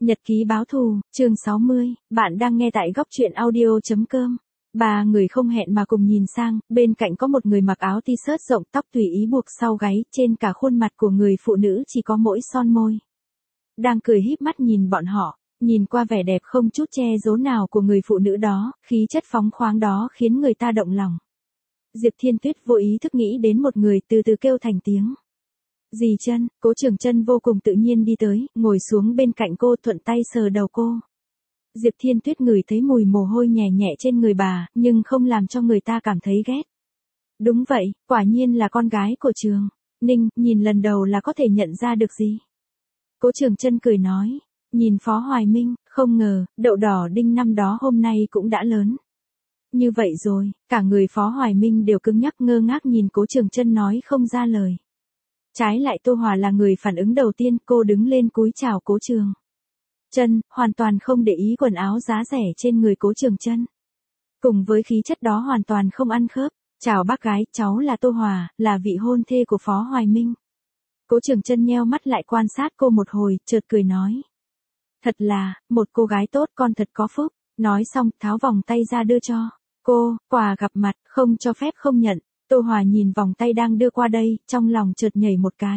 Nhật ký báo thù, chương 60, bạn đang nghe tại góc truyện audio.com. Ba người không hẹn mà cùng nhìn sang, bên cạnh có một người mặc áo t-shirt rộng, tóc tùy ý buộc sau gáy, trên cả khuôn mặt của người phụ nữ chỉ có mỗi son môi. Đang cười híp mắt nhìn bọn họ, nhìn qua vẻ đẹp không chút che giấu nào của người phụ nữ đó, khí chất phóng khoáng đó khiến người ta động lòng. Diệp Thiên Tuyết vô ý thức nghĩ đến một người, từ từ kêu thành tiếng. Dì Chân, Cố Trường Chân vô cùng tự nhiên đi tới, ngồi xuống bên cạnh cô, thuận tay sờ đầu cô. Diệp Thiên Tuyết ngửi thấy mùi mồ hôi nhẹ nhẹ trên người bà, nhưng không làm cho người ta cảm thấy ghét. Đúng vậy, quả nhiên là con gái của Trường Ninh, nhìn lần đầu là có thể nhận ra được gì. Cố Trường Chân cười nói, nhìn Phó Hoài Minh, không ngờ, đậu đỏ đinh năm đó hôm nay cũng đã lớn. Như vậy rồi, cả người Phó Hoài Minh đều cứng nhắc ngơ ngác nhìn Cố Trường Chân nói không ra lời. Trái lại Tô Hòa là người phản ứng đầu tiên, cô đứng lên cúi chào Cố Trường Chân, hoàn toàn không để ý quần áo giá rẻ trên người Cố Trường Chân. Cùng với khí chất đó hoàn toàn không ăn khớp. Chào bác gái, cháu là Tô Hòa, là vị hôn thê của Phó Hoài Minh. Cố Trường Chân nheo mắt lại quan sát cô một hồi, chợt cười nói. Thật là, một cô gái tốt, con thật có phúc. Nói xong, tháo vòng tay ra đưa cho cô, quà gặp mặt, không cho phép không nhận. Tô Hòa nhìn vòng tay đang đưa qua đây, trong lòng chợt nhảy một cái.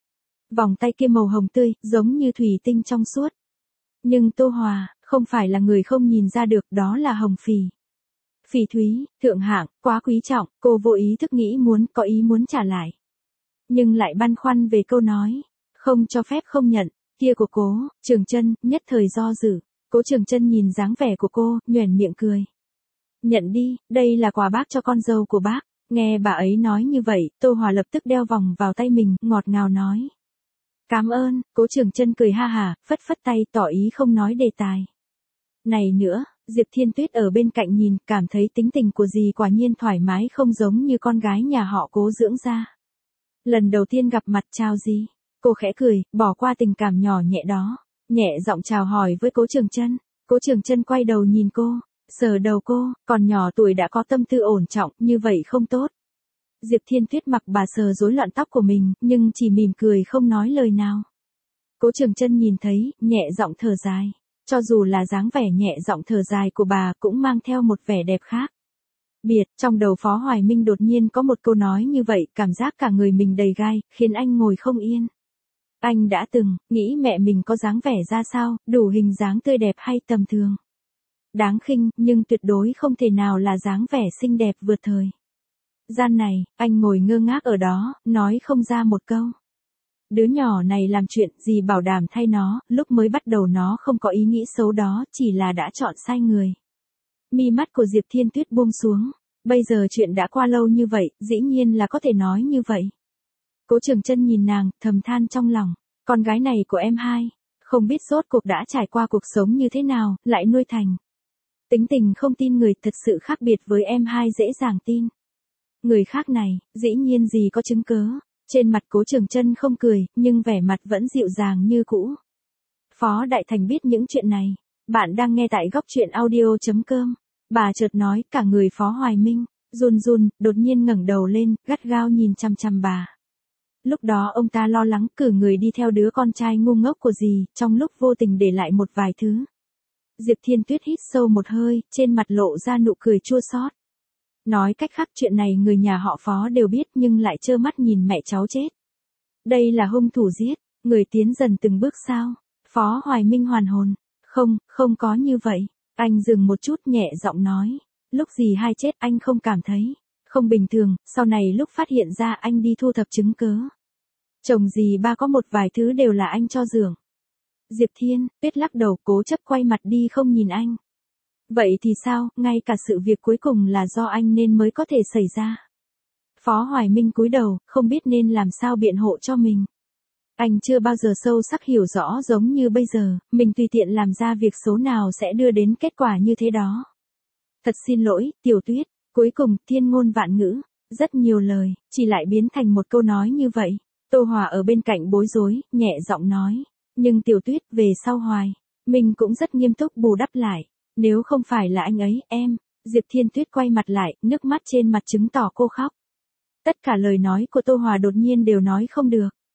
Vòng tay kia màu hồng tươi, giống như thủy tinh trong suốt. Nhưng Tô Hòa, không phải là người không nhìn ra được, đó là hồng phỉ. Phỉ thúy, thượng hạng, quá quý trọng, cô vô ý thức nghĩ có ý muốn trả lại. Nhưng lại băn khoăn về câu nói, không cho phép không nhận, kia của Cố Trường Chân, nhất thời do dự. Cố Trường Chân nhìn dáng vẻ của cô, nhoẻn miệng cười. Nhận đi, đây là quà bác cho con dâu của bác. Nghe bà ấy nói như vậy, Tô Hòa lập tức đeo vòng vào tay mình, ngọt ngào nói. Cảm ơn, Cố Trường Chân cười ha hả, phất phất tay tỏ ý không nói đề tài. Này nữa, Diệp Thiên Tuyết ở bên cạnh nhìn, cảm thấy tính tình của dì quả nhiên thoải mái không giống như con gái nhà họ Cố dưỡng ra. Lần đầu tiên gặp mặt chào dì, cô khẽ cười, bỏ qua tình cảm nhỏ nhẹ đó, nhẹ giọng chào hỏi với Cố Trường Chân. Cố Trường Chân quay đầu nhìn cô. Sờ đầu cô, còn nhỏ tuổi đã có tâm tư ổn trọng, như vậy không tốt. Diệp Thiên Tuyết mặc bà sờ rối loạn tóc của mình, nhưng chỉ mỉm cười không nói lời nào. Cố Trường Chân nhìn thấy, nhẹ giọng thở dài. Cho dù là dáng vẻ nhẹ giọng thở dài của bà cũng mang theo một vẻ đẹp khác. Biệt, trong đầu Phó Hoài Minh đột nhiên có một câu nói như vậy, cảm giác cả người mình đầy gai, khiến anh ngồi không yên. Anh đã từng nghĩ mẹ mình có dáng vẻ ra sao, đủ hình dáng tươi đẹp hay tầm thường. Đáng khinh, nhưng tuyệt đối không thể nào là dáng vẻ xinh đẹp vượt thời. Gian này, anh ngồi ngơ ngác ở đó, nói không ra một câu. Đứa nhỏ này làm chuyện gì bảo đảm thay nó, lúc mới bắt đầu nó không có ý nghĩ xấu đó, chỉ là đã chọn sai người. Mi mắt của Diệp Thiên Tuyết buông xuống. Bây giờ chuyện đã qua lâu như vậy, dĩ nhiên là có thể nói như vậy. Cố Trường Chân nhìn nàng, thầm than trong lòng. Con gái này của em hai, không biết rốt cuộc đã trải qua cuộc sống như thế nào, lại nuôi thành. Tính tình không tin người thật sự khác biệt với em hai dễ dàng tin. Người khác này, dĩ nhiên gì có chứng cớ. Trên mặt Cố Trường Chân không cười, nhưng vẻ mặt vẫn dịu dàng như cũ. Phó Đại Thành biết những chuyện này. Bạn đang nghe tại góc truyện audio.com. Bà chợt nói, cả người Phó Hoài Minh run run, đột nhiên ngẩng đầu lên, gắt gao nhìn chằm chằm bà. Lúc đó ông ta lo lắng cử người đi theo đứa con trai ngu ngốc của dì, trong lúc vô tình để lại một vài thứ. Diệp Thiên Tuyết hít sâu một hơi, trên mặt lộ ra nụ cười chua xót. Nói cách khác chuyện này người nhà họ Phó đều biết nhưng lại trơ mắt nhìn mẹ cháu chết. Đây là hung thủ giết, người tiến dần từng bước sao? Phó Hoài Minh hoàn hồn. Không có như vậy. Anh dừng một chút nhẹ giọng nói. Lúc dì hai chết anh không cảm thấy không bình thường, sau này lúc phát hiện ra anh đi thu thập chứng cớ. Chồng dì ba có một vài thứ đều là anh cho dường. Diệp Thiên Tuyết lắc đầu cố chấp quay mặt đi không nhìn anh. Vậy thì sao, ngay cả sự việc cuối cùng là do anh nên mới có thể xảy ra. Phó Hoài Minh cúi đầu, không biết nên làm sao biện hộ cho mình. Anh chưa bao giờ sâu sắc hiểu rõ giống như bây giờ, mình tùy tiện làm ra việc xấu nào sẽ đưa đến kết quả như thế đó. Thật xin lỗi, Tiểu Tuyết, cuối cùng, thiên ngôn vạn ngữ, rất nhiều lời, chỉ lại biến thành một câu nói như vậy. Tô Hòa ở bên cạnh bối rối, nhẹ giọng nói. Nhưng Tiểu Tuyết, về sau Hoài mình cũng rất nghiêm túc bù đắp lại. Nếu không phải là anh ấy, em. Diệp Thiên Tuyết quay mặt lại, nước mắt trên mặt chứng tỏ cô khóc. Tất cả lời nói của Tô Hòa đột nhiên đều nói không được.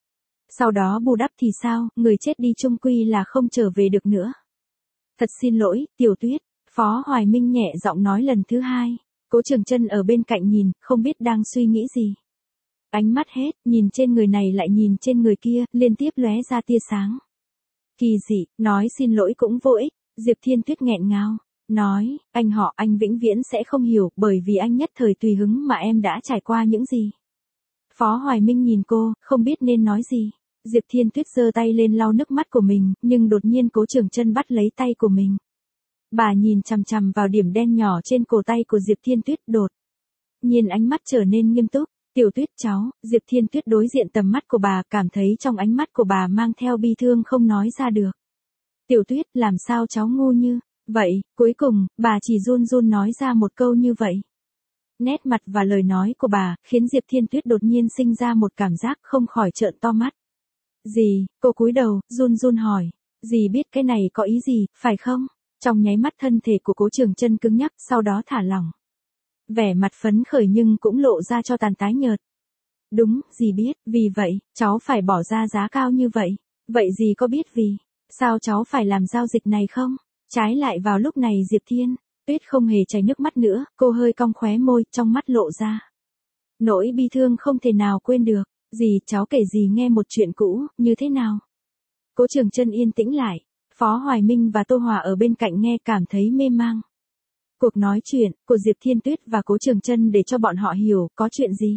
Sau đó bù đắp thì sao, người chết đi chung quy là không trở về được nữa. Thật xin lỗi, Tiểu Tuyết, Phó Hoài Minh nhẹ giọng nói lần thứ hai. Cố Trường Chân ở bên cạnh nhìn, không biết đang suy nghĩ gì. Ánh mắt hết, nhìn trên người này lại nhìn trên người kia, liên tiếp lóe ra tia sáng. Kỳ dị, nói xin lỗi cũng vô ích, Diệp Thiên Tuyết nghẹn ngào, nói, anh vĩnh viễn sẽ không hiểu, bởi vì anh nhất thời tùy hứng mà em đã trải qua những gì. Phó Hoài Minh nhìn cô, không biết nên nói gì. Diệp Thiên Tuyết giơ tay lên lau nước mắt của mình, nhưng đột nhiên Cố Trường Chân bắt lấy tay của mình. Bà nhìn chằm chằm vào điểm đen nhỏ trên cổ tay của Diệp Thiên Tuyết, đột nhiên ánh mắt trở nên nghiêm túc. Tiểu Tuyết cháu, Diệp Thiên Tuyết đối diện tầm mắt của bà, cảm thấy trong ánh mắt của bà mang theo bi thương không nói ra được. Tiểu Tuyết, làm sao cháu ngu như vậy? Cuối cùng, bà chỉ run run nói ra một câu như vậy. Nét mặt và lời nói của bà, khiến Diệp Thiên Tuyết đột nhiên sinh ra một cảm giác không khỏi trợn to mắt. Dì, cô cúi đầu, run run hỏi. Dì biết cái này có ý gì, phải không? Trong nháy mắt thân thể của Cố Trường Chân cứng nhắc, sau đó thả lỏng. Vẻ mặt phấn khởi nhưng cũng lộ ra cho tàn tái nhợt. Đúng, dì biết, vì vậy, cháu phải bỏ ra giá cao như vậy. Vậy dì có biết vì sao cháu phải làm giao dịch này không? Trái lại vào lúc này Diệp Thiên Tuyết không hề chảy nước mắt nữa, cô hơi cong khóe môi, trong mắt lộ ra nỗi bi thương không thể nào quên được. Dì, cháu kể dì nghe một chuyện cũ, như thế nào? Cố Trường Chân yên tĩnh lại, Phó Hoài Minh và Tô Hòa ở bên cạnh nghe cảm thấy mê mang. Cuộc nói chuyện của Diệp Thiên Tuyết và Cố Trường Chân để cho bọn họ hiểu có chuyện gì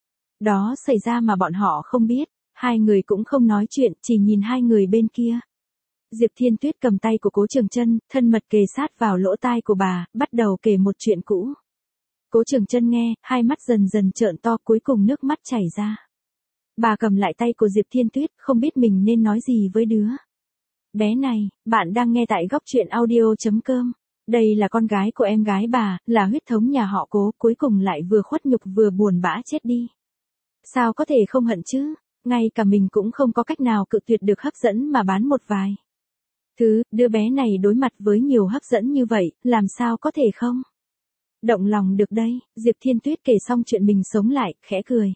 đó xảy ra mà bọn họ không biết. Hai người cũng không nói chuyện, chỉ nhìn hai người bên kia. Diệp Thiên Tuyết cầm tay của Cố Trường Chân, thân mật kề sát vào lỗ tai của bà, bắt đầu kể một chuyện cũ. Cố Trường Chân nghe, hai mắt dần dần trợn to, cuối cùng nước mắt chảy ra. Bà cầm lại tay của Diệp Thiên Tuyết, không biết mình nên nói gì với đứa bé này. Bạn đang nghe tại góc truyện audio.com. Đây là con gái của em gái bà, là huyết thống nhà họ Cố, cuối cùng lại vừa khuất nhục vừa buồn bã chết đi. Sao có thể không hận chứ? Ngay cả mình cũng không có cách nào cự tuyệt được hấp dẫn mà bán một vài đứa bé này đối mặt với nhiều hấp dẫn như vậy, làm sao có thể không động lòng được đây. Diệp Thiên Tuyết kể xong chuyện mình sống lại, khẽ cười.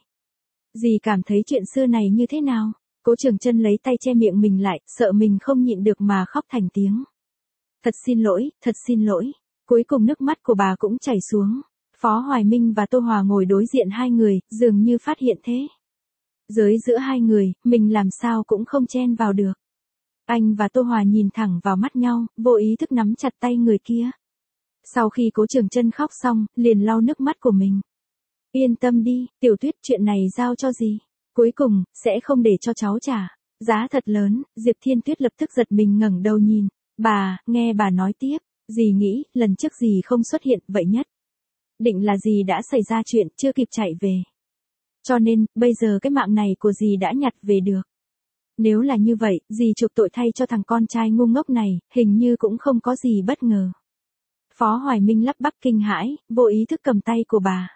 Dì cảm thấy chuyện xưa này như thế nào? Cố Trường Chân lấy tay che miệng mình lại, sợ mình không nhịn được mà khóc thành tiếng. Thật xin lỗi, thật xin lỗi. Cuối cùng nước mắt của bà cũng chảy xuống. Phó Hoài Minh và Tô Hòa ngồi đối diện hai người, dường như phát hiện thế giới giữa hai người, mình làm sao cũng không chen vào được. Anh và Tô Hòa nhìn thẳng vào mắt nhau, vô ý thức nắm chặt tay người kia. Sau khi Cố Trường Chân khóc xong, liền lau nước mắt của mình. Yên tâm đi, Tiểu Tuyết, chuyện này giao cho dì. Cuối cùng, sẽ không để cho cháu trả giá thật lớn. Diệp Thiên Tuyết lập tức giật mình ngẩng đầu nhìn. Bà, nghe bà nói tiếp. Dì nghĩ, lần trước dì không xuất hiện, vậy nhất định là dì đã xảy ra chuyện, chưa kịp chạy về. Cho nên, bây giờ cái mạng này của dì đã nhặt về được. Nếu là như vậy, dì chuộc tội thay cho thằng con trai ngu ngốc này, hình như cũng không có gì bất ngờ. Phó Hoài Minh lắp bắp kinh hãi, vô ý thức cầm tay của bà.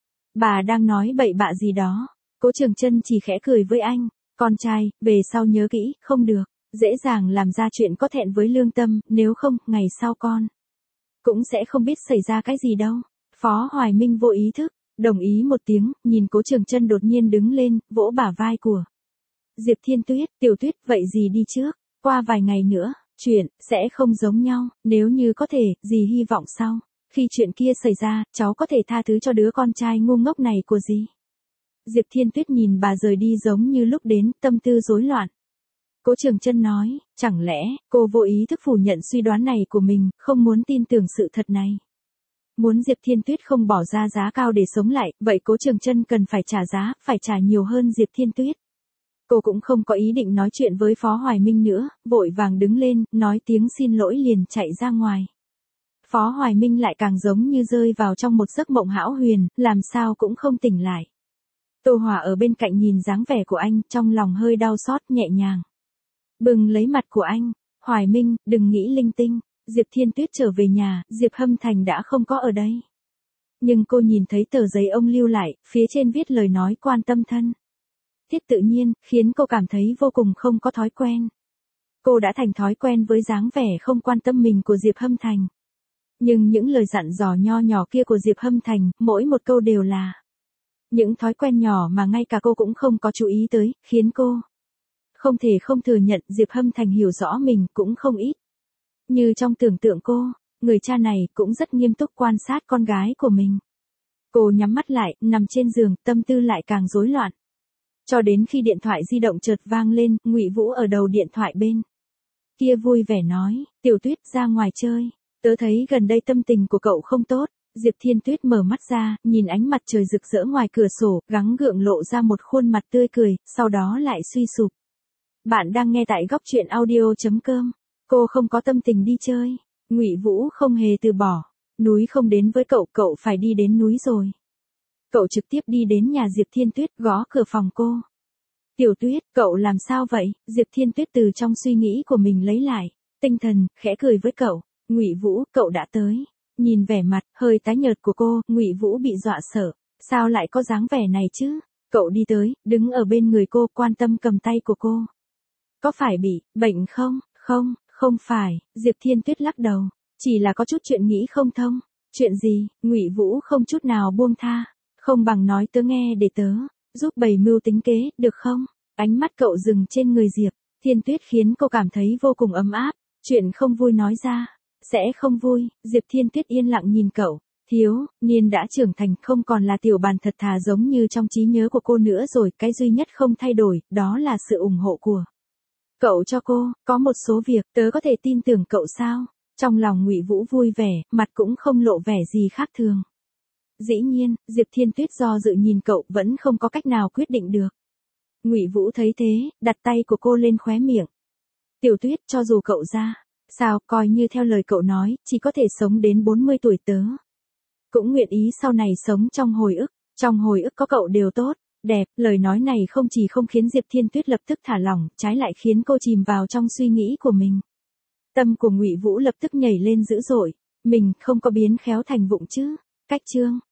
Bà đang nói bậy bạ gì đó. Cố Trường Chân chỉ khẽ cười với anh. Con trai, về sau nhớ kỹ, không được dễ dàng làm ra chuyện có thẹn với lương tâm, nếu không, ngày sau con cũng sẽ không biết xảy ra cái gì đâu. Phó Hoài Minh vô ý thức đồng ý một tiếng, nhìn Cố Trường Chân đột nhiên đứng lên, vỗ bả vai của Diệp Thiên Tuyết. Tiểu Tuyết, vậy dì đi trước, qua vài ngày nữa, chuyện sẽ không giống nhau. Nếu như có thể, dì hy vọng sau khi chuyện kia xảy ra, cháu có thể tha thứ cho đứa con trai ngu ngốc này của dì. Diệp Thiên Tuyết nhìn bà rời đi giống như lúc đến, tâm tư rối loạn. Cố Trường Chân nói, chẳng lẽ cô vô ý thức phủ nhận suy đoán này của mình, không muốn tin tưởng sự thật này. Muốn Diệp Thiên Tuyết không bỏ ra giá cao để sống lại, vậy Cố Trường Chân cần phải trả giá, phải trả nhiều hơn Diệp Thiên Tuyết. Cô cũng không có ý định nói chuyện với Phó Hoài Minh nữa, vội vàng đứng lên, nói tiếng xin lỗi liền chạy ra ngoài. Phó Hoài Minh lại càng giống như rơi vào trong một giấc mộng hão huyền, làm sao cũng không tỉnh lại. Tô Hòa ở bên cạnh nhìn dáng vẻ của anh, trong lòng hơi đau xót, nhẹ nhàng bừng lấy mặt của anh. Hoài Minh, đừng nghĩ linh tinh. Diệp Thiên Tuyết trở về nhà, Diệp Hâm Thành đã không có ở đây. Nhưng cô nhìn thấy tờ giấy ông lưu lại, phía trên viết lời nói quan tâm thân thiết tự nhiên, khiến cô cảm thấy vô cùng không có thói quen. Cô đã thành thói quen với dáng vẻ không quan tâm mình của Diệp Hâm Thành. Nhưng những lời dặn dò nho nhỏ kia của Diệp Hâm Thành, mỗi một câu đều là những thói quen nhỏ mà ngay cả cô cũng không có chú ý tới, khiến cô Không thể không thừa nhận Diệp Hâm Thành hiểu rõ mình cũng không ít. Như trong tưởng tượng cô, người cha này cũng rất nghiêm túc quan sát con gái của mình. Cô nhắm mắt lại, nằm trên giường, tâm tư lại càng rối loạn. Cho đến khi điện thoại di động chợt vang lên, Ngụy Vũ ở đầu điện thoại bên kia vui vẻ nói, Tiểu Tuyết ra ngoài chơi. Tớ thấy gần đây tâm tình của cậu không tốt. Diệp Thiên Tuyết mở mắt ra, nhìn ánh mặt trời rực rỡ ngoài cửa sổ, gắng gượng lộ ra một khuôn mặt tươi cười, sau đó lại suy sụp. Bạn đang nghe tại góc truyện audio.com. Cô không có tâm tình đi chơi. Ngụy Vũ không hề từ bỏ. Núi không đến với cậu, cậu phải đi đến núi rồi. Cậu trực tiếp đi đến nhà Diệp Thiên Tuyết, gõ cửa phòng cô. Tiểu Tuyết, cậu làm sao vậy? Diệp Thiên Tuyết từ trong suy nghĩ của mình lấy lại tinh thần, khẽ cười với cậu. Ngụy Vũ, cậu đã tới. Nhìn vẻ mặt hơi tái nhợt của cô, Ngụy Vũ bị dọa sợ. Sao lại có dáng vẻ này chứ? Cậu đi tới, đứng ở bên người cô, quan tâm cầm tay của cô. Có phải bị bệnh không? Không, không phải. Diệp Thiên Tuyết lắc đầu. Chỉ là có chút chuyện nghĩ không thông. Chuyện gì? Ngụy Vũ không chút nào buông tha. Không bằng nói tớ nghe để tớ giúp bày mưu tính kế, được không? Ánh mắt cậu dừng trên người Diệp Thiên Tuyết khiến cô cảm thấy vô cùng ấm áp. Chuyện không vui nói ra. Sẽ không vui. Diệp Thiên Tuyết yên lặng nhìn cậu. Thiếu niên đã trưởng thành, không còn là tiểu bàn thật thà giống như trong trí nhớ của cô nữa rồi. Cái duy nhất không thay đổi, đó là sự ủng hộ của cậu cho cô. Có một số việc, tớ có thể tin tưởng cậu sao? Trong lòng Ngụy Vũ vui vẻ, mặt cũng không lộ vẻ gì khác thường. Dĩ nhiên, Diệp Thiên Tuyết do dự nhìn cậu, vẫn không có cách nào quyết định được. Ngụy Vũ thấy thế, đặt tay của cô lên khóe miệng. Tiểu Tuyết, cho dù cậu ra sao, coi như theo lời cậu nói, chỉ có thể sống đến 40 tuổi tớ cũng nguyện ý sau này sống trong hồi ức. Trong hồi ức có cậu đều tốt, đẹp. Lời nói này không chỉ không khiến Diệp Thiên Tuyết lập tức thả lỏng, trái lại khiến cô chìm vào trong suy nghĩ của mình. Tâm của Ngụy Vũ lập tức nhảy lên dữ dội. Mình không có biến khéo thành vụng chứ? Cách chương